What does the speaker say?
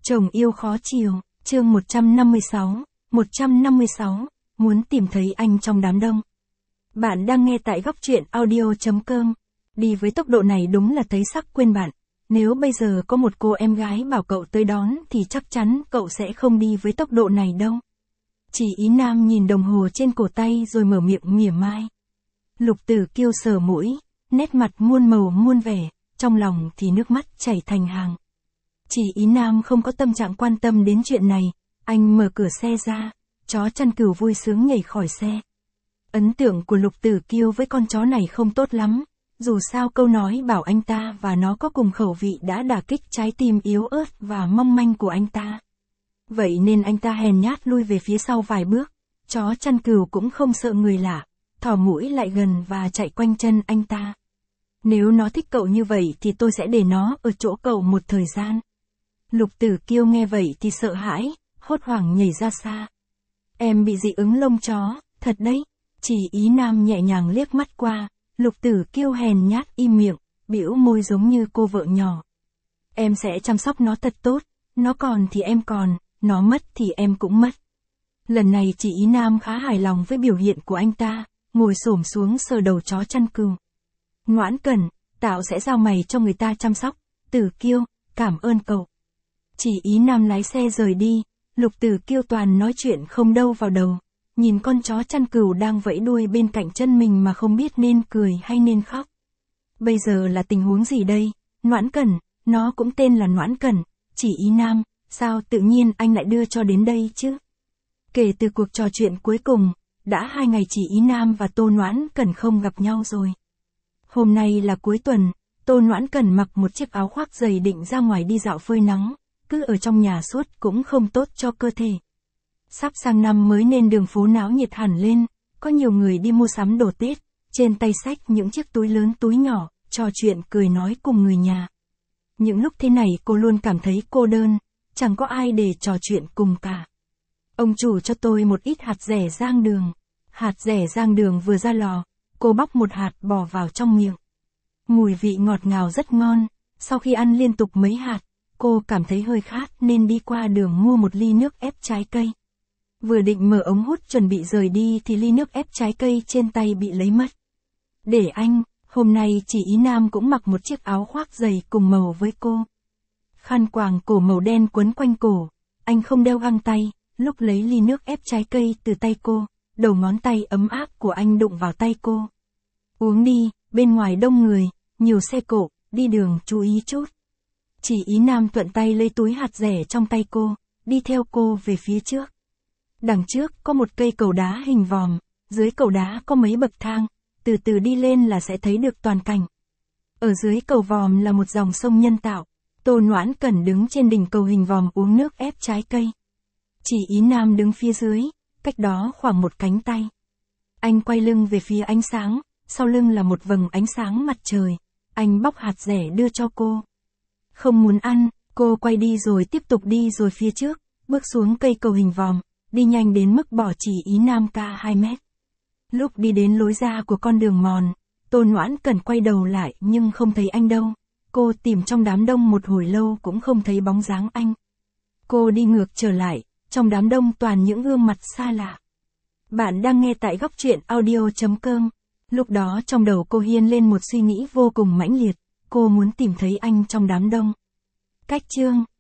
Chồng yêu khó chiều, chương 156, muốn tìm thấy anh trong đám đông. Bạn đang nghe tại góc truyện audio.com. Đi với tốc độ này đúng là thấy sắc quên bạn. Nếu bây giờ có một cô em gái bảo cậu tới đón thì chắc chắn cậu sẽ không đi với tốc độ này đâu. Chỉ Ý Nam nhìn đồng hồ trên cổ tay rồi mở miệng mỉa mai. Lục Tử Kiêu sờ mũi, nét mặt muôn màu muôn vẻ, trong lòng thì nước mắt chảy thành hàng. Chỉ Ý Nam không có tâm trạng quan tâm đến chuyện này, anh mở cửa xe ra, chó chăn cừu vui sướng nhảy khỏi xe. Ấn tượng của Lục Tử Kiêu với con chó này không tốt lắm, dù sao câu nói bảo anh ta và nó có cùng khẩu vị đã đả kích trái tim yếu ớt và mong manh của anh ta. Vậy nên anh ta hèn nhát lui về phía sau vài bước, chó chăn cừu cũng không sợ người lạ, thò mũi lại gần và chạy quanh chân anh ta. Nếu nó thích cậu như vậy thì tôi sẽ để nó ở chỗ cậu một thời gian. Lục Tử Kiêu nghe vậy thì sợ hãi, hốt hoảng nhảy ra xa. Em bị dị ứng lông chó, thật đấy. Chỉ Ý Nam nhẹ nhàng liếc mắt qua, Lục Tử Kiêu hèn nhát im miệng, bĩu môi giống như cô vợ nhỏ. Em sẽ chăm sóc nó thật tốt, nó còn thì em còn, nó mất thì em cũng mất. Lần này Chỉ Ý Nam khá hài lòng với biểu hiện của anh ta, ngồi xổm xuống sờ đầu chó chăn cừu. Ngoãn Cẩn, Tạo sẽ giao mày cho người ta chăm sóc. Tử Kiêu, cảm ơn cậu. Chỉ Ý Nam lái xe rời đi, Lục Tử Kiêu toàn nói chuyện không đâu vào đầu, nhìn con chó chăn cừu đang vẫy đuôi bên cạnh chân mình mà không biết nên cười hay nên khóc. Bây giờ là tình huống gì đây? Noãn Cẩn, nó cũng tên là Noãn Cẩn. Chỉ Ý Nam, sao tự nhiên anh lại đưa cho đến đây chứ? Kể từ cuộc trò chuyện cuối cùng, đã 2 ngày Chỉ Ý Nam và Tô Noãn Cẩn không gặp nhau rồi. Hôm nay là cuối tuần, Tô Noãn Cẩn mặc một chiếc áo khoác dày định ra ngoài đi dạo phơi nắng, cứ ở trong nhà suốt cũng không tốt cho cơ thể. Sắp sang năm mới nên đường phố náo nhiệt hẳn lên, có nhiều người đi mua sắm đồ Tết, trên tay xách những chiếc túi lớn túi nhỏ, trò chuyện cười nói cùng người nhà. Những lúc thế này cô luôn cảm thấy cô đơn, chẳng có ai để trò chuyện cùng cả. Ông chủ cho tôi một ít hạt dẻ rang đường. Hạt dẻ rang đường vừa ra lò, cô bóc một hạt bỏ vào trong miệng. Mùi vị ngọt ngào rất ngon, sau khi ăn liên tục mấy hạt, cô cảm thấy hơi khát nên đi qua đường mua một ly nước ép trái cây. Vừa định mở ống hút chuẩn bị rời đi thì ly nước ép trái cây trên tay bị lấy mất. Để anh, hôm nay Chỉ Ý Nam cũng mặc một chiếc áo khoác dày cùng màu với cô. Khăn quàng cổ màu đen quấn quanh cổ, anh không đeo găng tay, lúc lấy ly nước ép trái cây từ tay cô, đầu ngón tay ấm áp của anh đụng vào tay cô. Uống đi, bên ngoài đông người, nhiều xe cộ, đi đường chú ý chút. Chỉ Ý Nam thuận tay lấy túi hạt dẻ trong tay cô, đi theo cô về phía trước. Đằng trước có một cây cầu đá hình vòm, dưới cầu đá có mấy bậc thang, từ từ đi lên là sẽ thấy được toàn cảnh. Ở dưới cầu vòm là một dòng sông nhân tạo, Tô Noãn Cẩn đứng trên đỉnh cầu hình vòm uống nước ép trái cây. Chỉ Ý Nam đứng phía dưới, cách đó khoảng một cánh tay. Anh quay lưng về phía ánh sáng, sau lưng là một vầng ánh sáng mặt trời, anh bóc hạt dẻ đưa cho cô. Không muốn ăn, cô quay đi rồi tiếp tục đi rồi phía trước, bước xuống cây cầu hình vòm, đi nhanh đến mức bỏ Chỉ Ý Nam ca 2 mét. Lúc đi đến lối ra của con đường mòn, Tô Noãn Cẩn quay đầu lại nhưng không thấy anh đâu. Cô tìm trong đám đông một hồi lâu cũng không thấy bóng dáng anh. Cô đi ngược trở lại, trong đám đông toàn những gương mặt xa lạ. Bạn đang nghe tại góc truyện audio.com. Lúc đó trong đầu cô hiên lên một suy nghĩ vô cùng mãnh liệt, cô muốn tìm thấy anh trong đám đông. Cách chương